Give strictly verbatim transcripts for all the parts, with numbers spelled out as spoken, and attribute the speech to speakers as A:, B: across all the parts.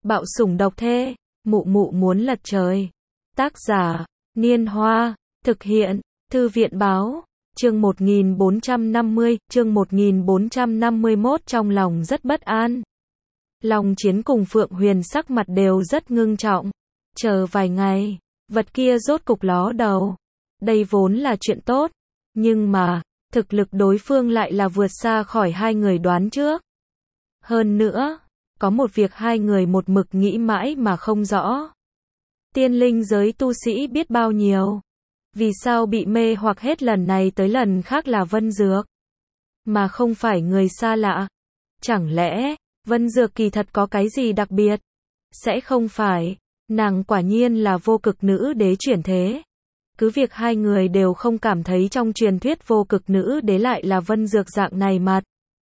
A: Bạo sủng độc thê, mụ mụ muốn lật trời. Tác giả, Niên Hoa, thực hiện, Thư viện báo, chương một nghìn bốn trăm năm mươi, chương một nghìn bốn trăm năm mươi mốt trong lòng rất bất an. Long Chiến cùng Phượng Huyền sắc mặt đều rất ngưng trọng. Chờ vài ngày, vật kia rốt cục ló đầu. Đây vốn là chuyện tốt, nhưng mà, thực lực đối phương lại là vượt xa khỏi hai người đoán trước. Hơn nữa, có một việc hai người một mực nghĩ mãi mà không rõ. Tiên linh giới tu sĩ biết bao nhiêu, vì sao bị mê hoặc hết lần này tới lần khác là Vân Dược, mà không phải người xa lạ? Chẳng lẽ, Vân Dược kỳ thật có cái gì đặc biệt? Sẽ không phải, nàng quả nhiên là vô cực nữ đế chuyển thế. Cứ việc hai người đều không cảm thấy trong truyền thuyết vô cực nữ đế lại là Vân Dược dạng này mặt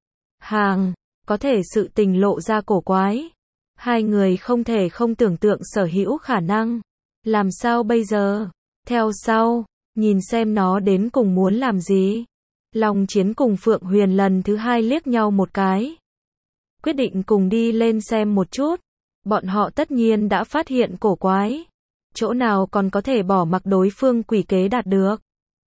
A: hàng, có thể sự tình lộ ra cổ quái. Hai người không thể không tưởng tượng sở hữu khả năng. Làm sao bây giờ? Theo sau, nhìn xem nó đến cùng muốn làm gì. Long Chiến cùng Phượng Huyền lần thứ hai liếc nhau một cái. Quyết định cùng đi lên xem một chút. Bọn họ tất nhiên đã phát hiện cổ quái. Chỗ nào còn có thể bỏ mặc đối phương quỷ kế đạt được.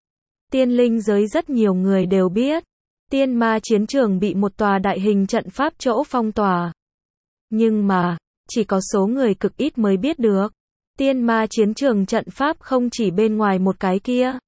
A: Tiên linh giới rất nhiều người đều biết. Tiên ma chiến trường bị một tòa đại hình trận pháp chỗ phong tỏa. Nhưng mà, chỉ có số người cực ít mới biết được. Tiên ma chiến trường trận pháp không chỉ bên ngoài một cái kia.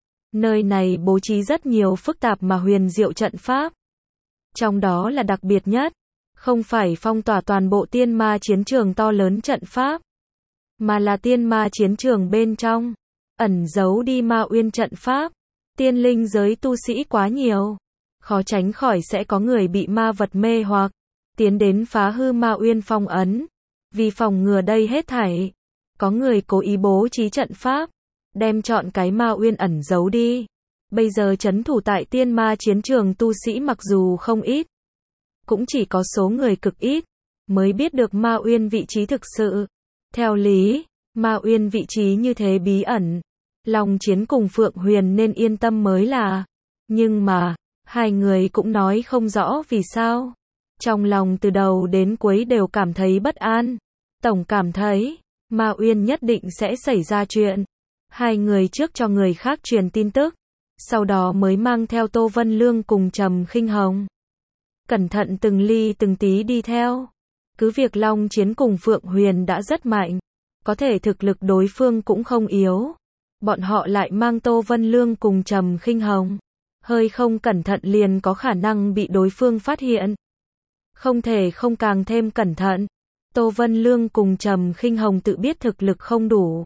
A: Nơi này bố trí rất nhiều phức tạp mà huyền diệu trận pháp. Trong đó là đặc biệt nhất, không phải phong tỏa toàn bộ tiên ma chiến trường to lớn trận pháp, mà là tiên ma chiến trường bên trong, ẩn giấu đi ma uyên trận pháp. Tiên linh giới tu sĩ quá nhiều, khó tránh khỏi sẽ có người bị ma vật mê hoặc, tiến đến phá hư ma uyên phong ấn. Vì phòng ngừa đây hết thảy, có người cố ý bố trí trận pháp, đem chọn cái ma uyên ẩn giấu đi. Bây giờ trấn thủ tại tiên ma chiến trường tu sĩ mặc dù không ít, cũng chỉ có số người cực ít mới biết được ma uyên vị trí thực sự. Theo lý, ma uyên vị trí như thế bí ẩn, Long Chiến cùng Phượng Huyền nên yên tâm mới là. Nhưng mà, hai người cũng nói không rõ vì sao. Trong lòng từ đầu đến cuối đều cảm thấy bất an. Tổng cảm thấy, ma uyên nhất định sẽ xảy ra chuyện. Hai người trước cho người khác truyền tin tức, sau đó mới mang theo Tô Vân Lương cùng Trầm Khinh Hồng. Cẩn thận từng ly từng tí đi theo. Cứ việc Long Chiến cùng Phượng Huyền đã rất mạnh, có thể thực lực đối phương cũng không yếu. Bọn họ lại mang Tô Vân Lương cùng Trầm Khinh Hồng. Hơi không cẩn thận liền có khả năng bị đối phương phát hiện. Không thể không càng thêm cẩn thận. Tô Vân Lương cùng Trầm Khinh Hồng tự biết thực lực không đủ,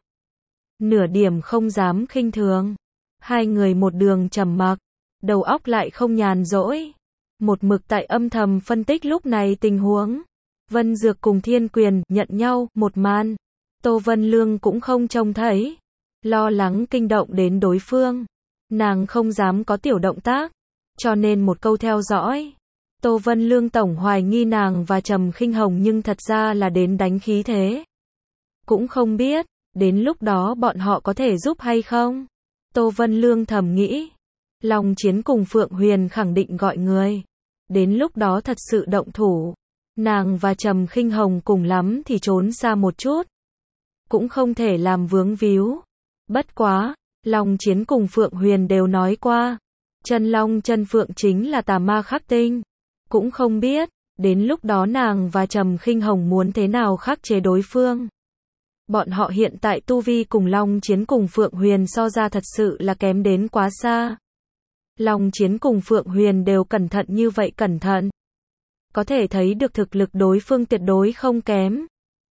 A: nửa điểm không dám khinh thường. Hai người một đường trầm mặc, đầu óc lại không nhàn rỗi, một mực tại âm thầm phân tích lúc này tình huống. Vân Dược cùng Thiên Quyền nhận nhau một màn, Tô Vân Lương cũng không trông thấy, lo lắng kinh động đến đối phương. Nàng không dám có tiểu động tác, cho nên một câu theo dõi. Tô Vân Lương tổng hoài nghi nàng và Trầm Khinh Hồng nhưng thật ra là đến đánh khí thế. Cũng không biết, đến lúc đó bọn họ có thể giúp hay không? Tô Vân Lương thầm nghĩ. Long Chiến cùng Phượng Huyền khẳng định gọi người. Đến lúc đó thật sự động thủ, nàng và Trầm Khinh Hồng cùng lắm thì trốn xa một chút, cũng không thể làm vướng víu. Bất quá, Long Chiến cùng Phượng Huyền đều nói qua, chân long chân phượng chính là tà ma khắc tinh. Cũng không biết, đến lúc đó nàng và Trầm Khinh Hồng muốn thế nào khắc chế đối phương. Bọn họ hiện tại tu vi cùng Long Chiến cùng Phượng Huyền so ra thật sự là kém đến quá xa. Long Chiến cùng Phượng Huyền đều cẩn thận như vậy cẩn thận, có thể thấy được thực lực đối phương tuyệt đối không kém.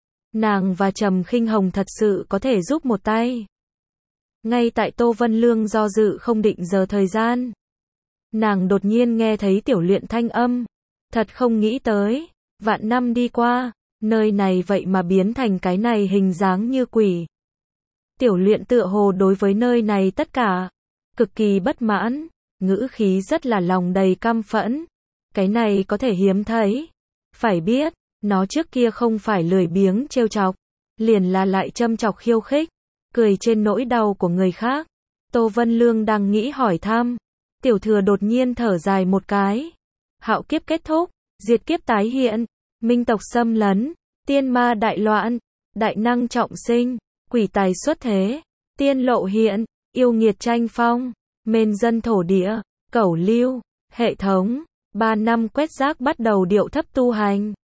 A: Nàng và Trầm Khinh Hồng thật sự có thể giúp một tay. Ngay tại Tô Vân Lương do dự không định giờ thời gian, nàng đột nhiên nghe thấy Tiểu Luyện thanh âm. Thật không nghĩ tới, vạn năm đi qua, nơi này vậy mà biến thành cái này hình dáng như quỷ. Tiểu Luyện tựa hồ đối với nơi này tất cả cực kỳ bất mãn, ngữ khí rất là lòng đầy căm phẫn. Cái này có thể hiếm thấy. Phải biết, nó trước kia không phải lười biếng trêu chọc, liền là lại châm chọc khiêu khích, cười trên nỗi đau của người khác. Tô Vân Lương đang nghĩ hỏi thăm, Tiểu Thừa đột nhiên thở dài một cái. Hạo kiếp kết thúc, diệt kiếp tái hiện, minh tộc xâm lấn, tiên ma đại loạn, đại năng trọng sinh, quỷ tài xuất thế, tiên lộ hiện, yêu nghiệt tranh phong, mên dân thổ địa, cẩu lưu, hệ thống, ba năm quét rác bắt đầu điệu thấp tu hành.